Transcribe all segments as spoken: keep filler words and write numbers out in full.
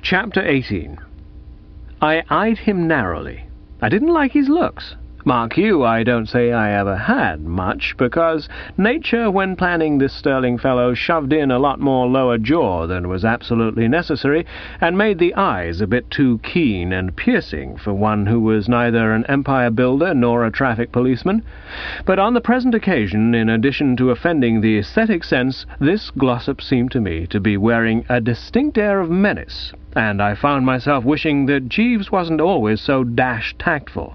Chapter eighteen. I eyed him narrowly. I didn't like his looks. Mark you, I don't say I ever had much, because nature, when planning this sterling fellow, shoved in a lot more lower jaw than was absolutely necessary, and made the eyes a bit too keen and piercing for one who was neither an empire builder nor a traffic policeman. But on the present occasion, in addition to offending the aesthetic sense, this Glossop seemed to me to be wearing a distinct air of menace, and I found myself wishing that Jeeves wasn't always so dash tactful.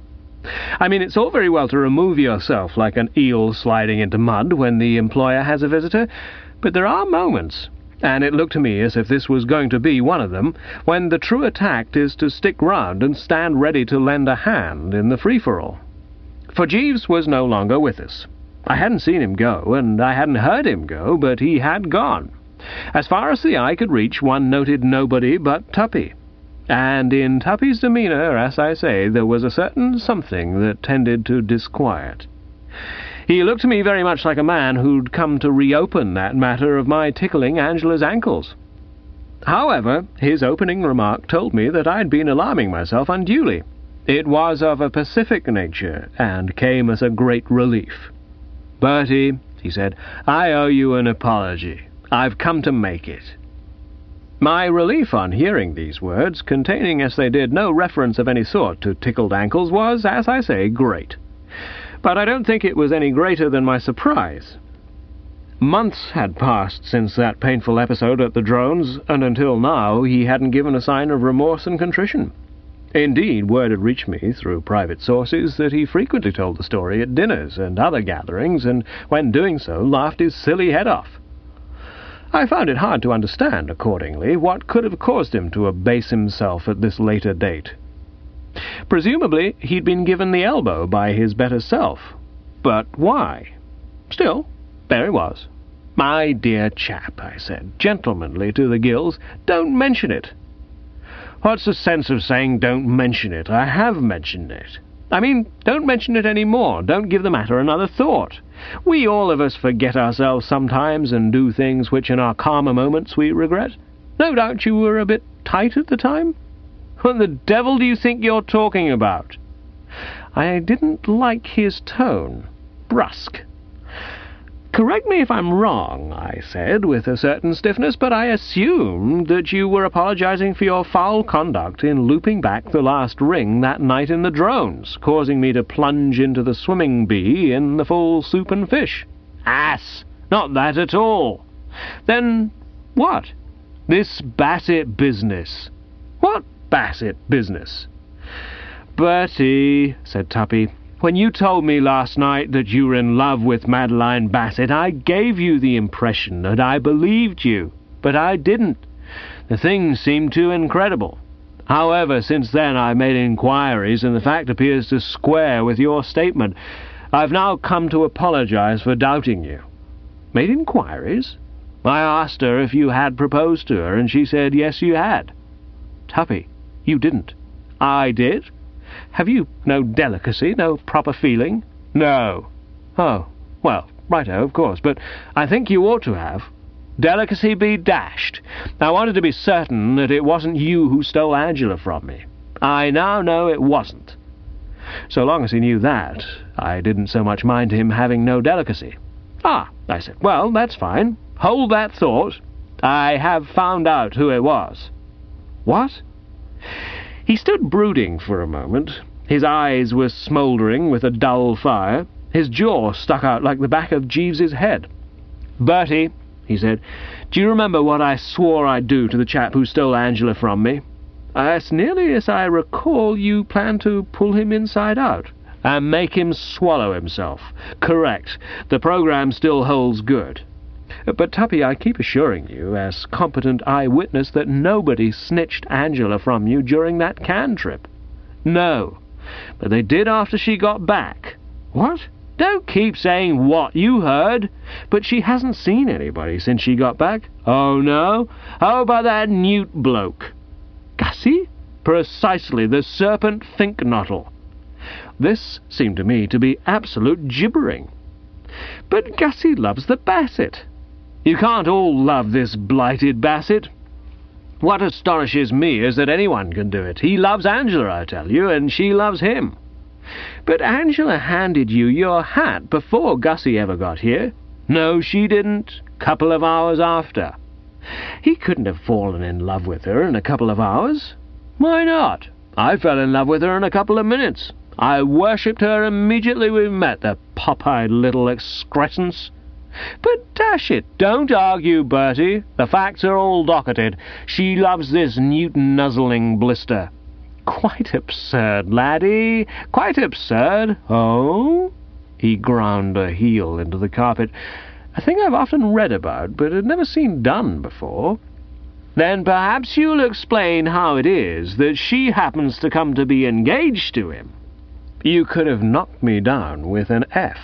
I mean, it's all very well to remove yourself like an eel sliding into mud when the employer has a visitor, but there are moments, and it looked to me as if this was going to be one of them, when the truer tact is to stick round and stand ready to lend a hand in the free-for-all. For Jeeves was no longer with us. I hadn't seen him go, and I hadn't heard him go, but he had gone. As far as the eye could reach, one noted nobody but Tuppy. And in Tuppy's demeanour, as I say, there was a certain something that tended to disquiet. He looked to me very much like a man who'd come to reopen that matter of my tickling Angela's ankles. However, his opening remark told me that I'd been alarming myself unduly. It was of a pacific nature, and came as a great relief. "Bertie," he said, "I owe you an apology. I've come to make it." My relief on hearing these words, containing as they did no reference of any sort to tickled ankles, was, as I say, great. But I don't think it was any greater than my surprise. Months had passed since that painful episode at the Drones, and until now he hadn't given a sign of remorse and contrition. Indeed, word had reached me, through private sources, that he frequently told the story at dinners and other gatherings, and when doing so laughed his silly head off. I found it hard to understand, accordingly, what could have caused him to abase himself at this later date. Presumably he'd been given the elbow by his better self. But why? Still, there he was. "My dear chap," I said, gentlemanly to the gills, "don't mention it." "What's the sense of saying don't mention it? I have mentioned it. I mean, don't mention it any more. Don't give the matter another thought. We all of us forget ourselves sometimes and do things which in our calmer moments we regret. No doubt you were a bit tight at the time? What the devil do you think you're talking about?" I didn't like his tone. Brusque. "Correct me if I'm wrong," I said, with a certain stiffness, "but I assumed that you were apologizing for your foul conduct in looping back the last ring that night in the Drones, causing me to plunge into the swimming bee in the full soup and fish." "Ass! Not that at all." "Then what?" "This Bassett business." "What Bassett business?" "Bertie," said Tuppy, "when you told me last night that you were in love with Madeline Bassett, I gave you the impression that I believed you, but I didn't. The thing seemed too incredible. However, since then I've made inquiries, and the fact appears to square with your statement. I've now come to apologize for doubting you." "Made inquiries?" "I asked her if you had proposed to her, and she said yes, you had." "Tuppy, you didn't." "I did." "Have you no delicacy, no proper feeling?" "No." "Oh, well, righto, of course, but I think you ought to have." "Delicacy be dashed. I wanted to be certain that it wasn't you who stole Angela from me. I now know it wasn't." So long as he knew that, I didn't so much mind him having no delicacy. "Ah," I said, "well, that's fine. Hold that thought. I have found out who it was." "What?" He stood brooding for a moment. His eyes were smouldering with a dull fire. His jaw stuck out like the back of Jeeves's head. "Bertie," he said, "do you remember what I swore I'd do to the chap who stole Angela from me?" "As nearly as I recall, you planned to pull him inside out." "And make him swallow himself. Correct. The program still holds good." "But, Tuppy, I keep assuring you, as competent eyewitness, that nobody snitched Angela from you during that Cannes trip." "No, but they did after she got back." "What?" "Don't keep saying what you heard." "But she hasn't seen anybody since she got back." "Oh, no? How about that Newt bloke?" "Gussie?" "Precisely, the serpent Finknottle." This seemed to me to be absolute gibbering. "But Gussie loves the Bassett." "You can't all love this blighted Bassett." What astonishes me is that anyone can do it. He loves Angela, I tell you, and she loves him. But Angela handed you your hat before Gussie ever got here. No, she didn't. Couple of hours after. He couldn't have fallen in love with her in a couple of hours. Why not? I fell in love with her in a couple of minutes. I worshipped her immediately we met, the pop-eyed little excrescence. But dash it, don't argue, Bertie. The facts are all docketed. She loves this Newton-nuzzling blister. Quite absurd, laddie. Quite absurd. Oh? He ground a heel into the carpet. A thing I've often read about, but had never seen done before. Then perhaps you'll explain how it is that she happens to come to be engaged to him. You could have knocked me down with an F.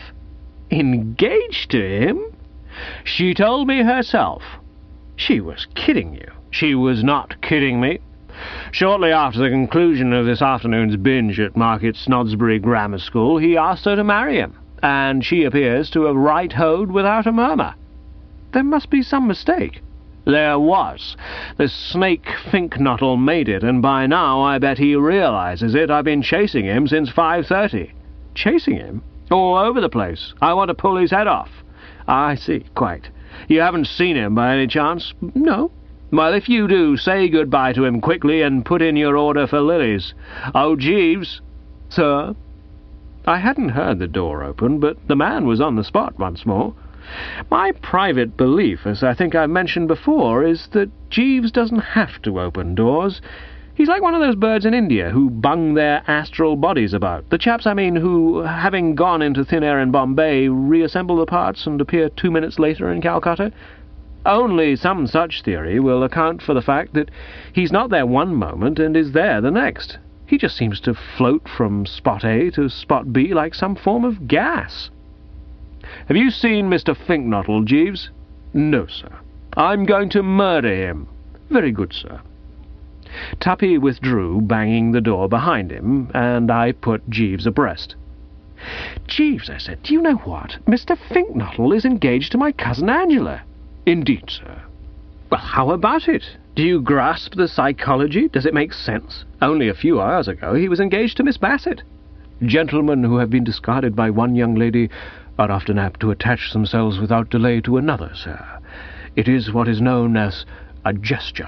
Engaged to him? She told me herself. She was kidding you. She was not kidding me. Shortly after the conclusion of this afternoon's binge at Market Snodsbury Grammar School, he asked her to marry him, and she appears to have right-hoed without a murmur. There must be some mistake. There was. The snake Finknottle made it, and by now I bet he realizes it. I've been chasing him since five thirty. Chasing him? All over the place. I want to pull his head off. I see, quite. You haven't seen him by any chance? No. Well, if you do, say goodbye to him quickly and put in your order for lilies. Oh, Jeeves. Sir? I hadn't heard the door open, but the man was on the spot once more. My private belief, as I think I've mentioned before, is that Jeeves doesn't have to open doors. He's like one of those birds in India who bung their astral bodies about. The chaps, I mean, who, having gone into thin air in Bombay, reassemble the parts and appear two minutes later in Calcutta. Only some such theory will account for the fact that he's not there one moment and is there the next. He just seems to float from spot A to spot B like some form of gas. Have you seen Mister Finknottle, Jeeves? No, sir. I'm going to murder him. Very good, sir. Tuppy withdrew, banging the door behind him, and I put Jeeves abreast. Jeeves, I said, do you know what? Mister Finknottle is engaged to my cousin Angela. Indeed, sir. Well, how about it? Do you grasp the psychology? Does it make sense? Only a few hours ago he was engaged to Miss Bassett. Gentlemen who have been discarded by one young lady are often apt to attach themselves without delay to another, sir. It is what is known as a gesture.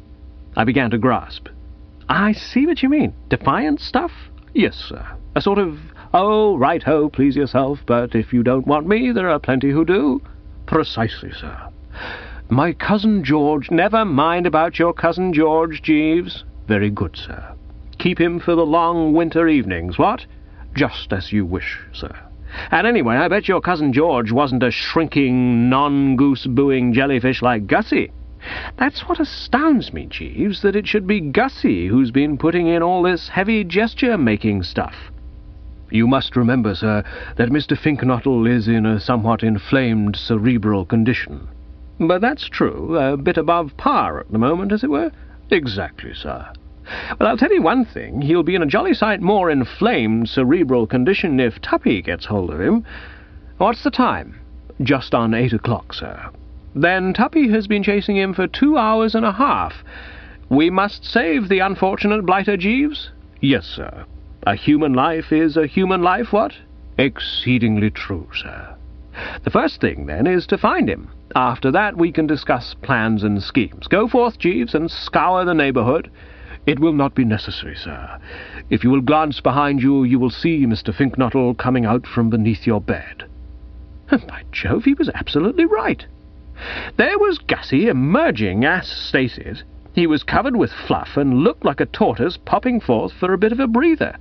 I began to grasp. I see what you mean. Defiant stuff? Yes, sir. A sort of, oh, right-ho, please yourself, but if you don't want me, there are plenty who do. Precisely, sir. My cousin George... Never mind about your cousin George, Jeeves. Very good, sir. Keep him for the long winter evenings, what? Just as you wish, sir. And anyway, I bet your cousin George wasn't a shrinking, non-goose-booing jellyfish like Gussie. That's what astounds me, Jeeves, that it should be Gussie who's been putting in all this heavy gesture-making stuff. You must remember, sir, that Mister Finknottle is in a somewhat inflamed cerebral condition. But that's true, a bit above par at the moment, as it were. Exactly, sir. Well, I'll tell you one thing, he'll be in a jolly sight more inflamed cerebral condition if Tuppy gets hold of him. What's the time? Just on eight o'clock, sir. Then Tuppy has been chasing him for two hours and a half. We must save the unfortunate blighter, Jeeves? Yes, sir. A human life is a human life, what? Exceedingly true, sir. The first thing, then, is to find him. After that we can discuss plans and schemes. Go forth, Jeeves, and scour the neighbourhood. It will not be necessary, sir. If you will glance behind you, you will see Mister Finknottle coming out from beneath your bed. And by Jove, he was absolutely right. There was Gussie emerging as stated. He was covered with fluff and looked like a tortoise popping forth for a bit of a breather.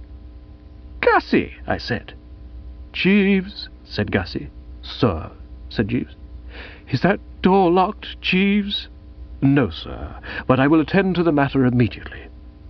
Gussie, I said. Jeeves, said Gussie. Sir, said Jeeves. Is that door locked, Jeeves? No, sir, but I will attend to the matter immediately.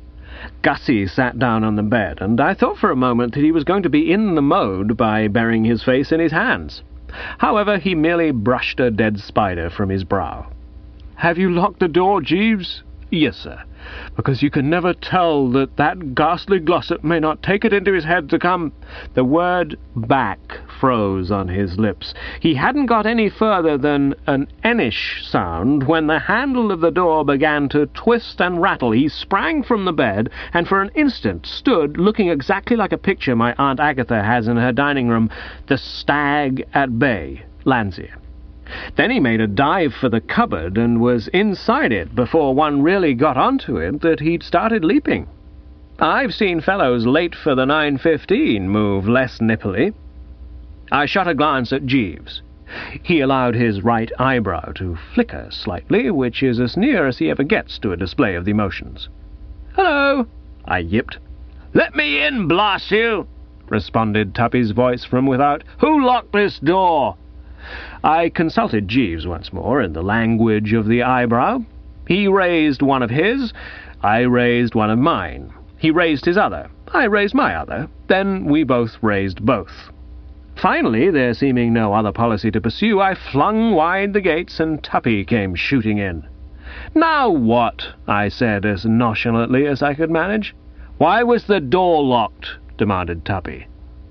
Gussie sat down on the bed, and I thought for a moment that he was going to be in the mode by burying his face in his hands. However, he merely brushed a dead spider from his brow. Have you locked the door, Jeeves? Yes, sir, because you can never tell that that ghastly Glossop may not take it into his head to come—" The word back froze on his lips. He hadn't got any further than an N-ish sound when the handle of the door began to twist and rattle. He sprang from the bed, and for an instant stood looking exactly like a picture my Aunt Agatha has in her dining room, the Stag at Bay, Landseer. Then he made a dive for the cupboard and was inside it before one really got onto it that he'd started leaping. I've seen fellows late for the nine fifteen move less nippily. I shot a glance at Jeeves. He allowed his right eyebrow to flicker slightly, which is as near as he ever gets to a display of the emotions. "Hello," I yipped. "Let me in, blast you," responded Tuppy's voice from without. "Who locked this door?" I consulted Jeeves once more in the language of the eyebrow. He raised one of his, I raised one of mine. He raised his other, I raised my other. Then we both raised both. Finally, there seeming no other policy to pursue, I flung wide the gates, and Tuppy came shooting in. "Now what?" I said as nonchalantly as I could manage. "Why was the door locked?" demanded Tuppy.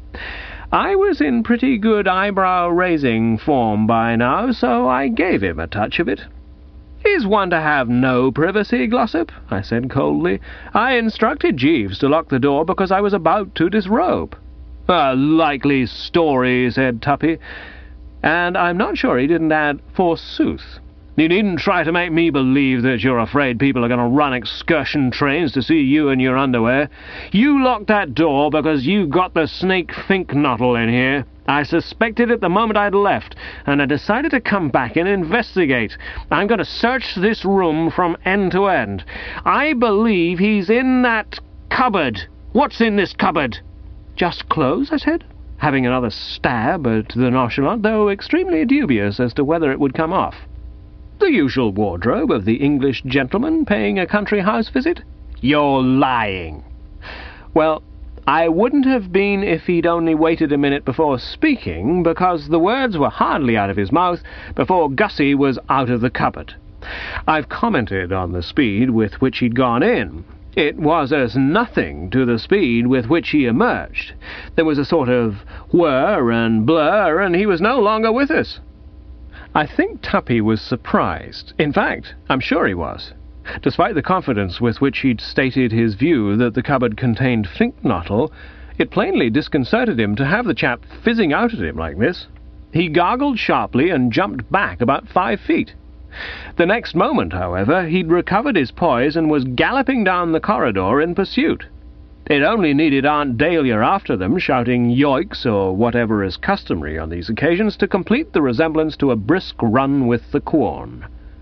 I was in pretty good eyebrow-raising form by now, so I gave him a touch of it. "Is one to have no privacy, Glossop?" I said coldly. "I instructed Jeeves to lock the door because I was about to disrobe." "A likely story," said Tuppy, and I'm not sure he didn't add, "forsooth. You needn't try to make me believe that you're afraid people are going to run excursion trains to see you in your underwear. You locked that door because you got the snake Finknottle in here. I suspected it the moment I'd left, and I decided to come back and investigate. I'm going to search this room from end to end. I believe he's in that cupboard. What's in this cupboard?" "Just clothes," I said, having another stab at the nonchalant, though extremely dubious as to whether it would come off. "The usual wardrobe of the English gentleman paying a country house visit." "You're lying." Well, I wouldn't have been if he'd only waited a minute before speaking, because the words were hardly out of his mouth before Gussie was out of the cupboard. I've commented on the speed with which he'd gone in. It was as nothing to the speed with which he emerged. There was a sort of whir and blur, and he was no longer with us. I think Tuppy was surprised. In fact, I'm sure he was. Despite the confidence with which he'd stated his view that the cupboard contained Finknottle, it plainly disconcerted him to have the chap fizzing out at him like this. He gargled sharply and jumped back about five feet. The next moment, however, he'd recovered his poise and was galloping down the corridor in pursuit. It only needed Aunt Dahlia after them, shouting yoicks or whatever is customary on these occasions, to complete the resemblance to a brisk run with the Quorn.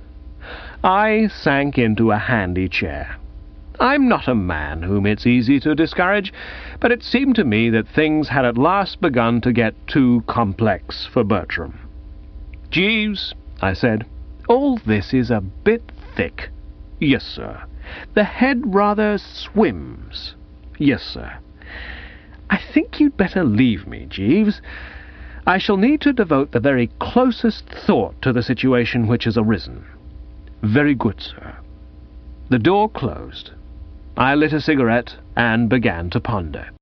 I sank into a handy chair. I'm not a man whom it's easy to discourage, but it seemed to me that things had at last begun to get too complex for Bertram. "Jeeves," I said, "all this is a bit thick." "Yes, sir." "The head rather swims." "Yes, sir." "I think you'd better leave me, Jeeves. I shall need to devote the very closest thought to the situation which has arisen." "Very good, sir." The door closed. I lit a cigarette and began to ponder.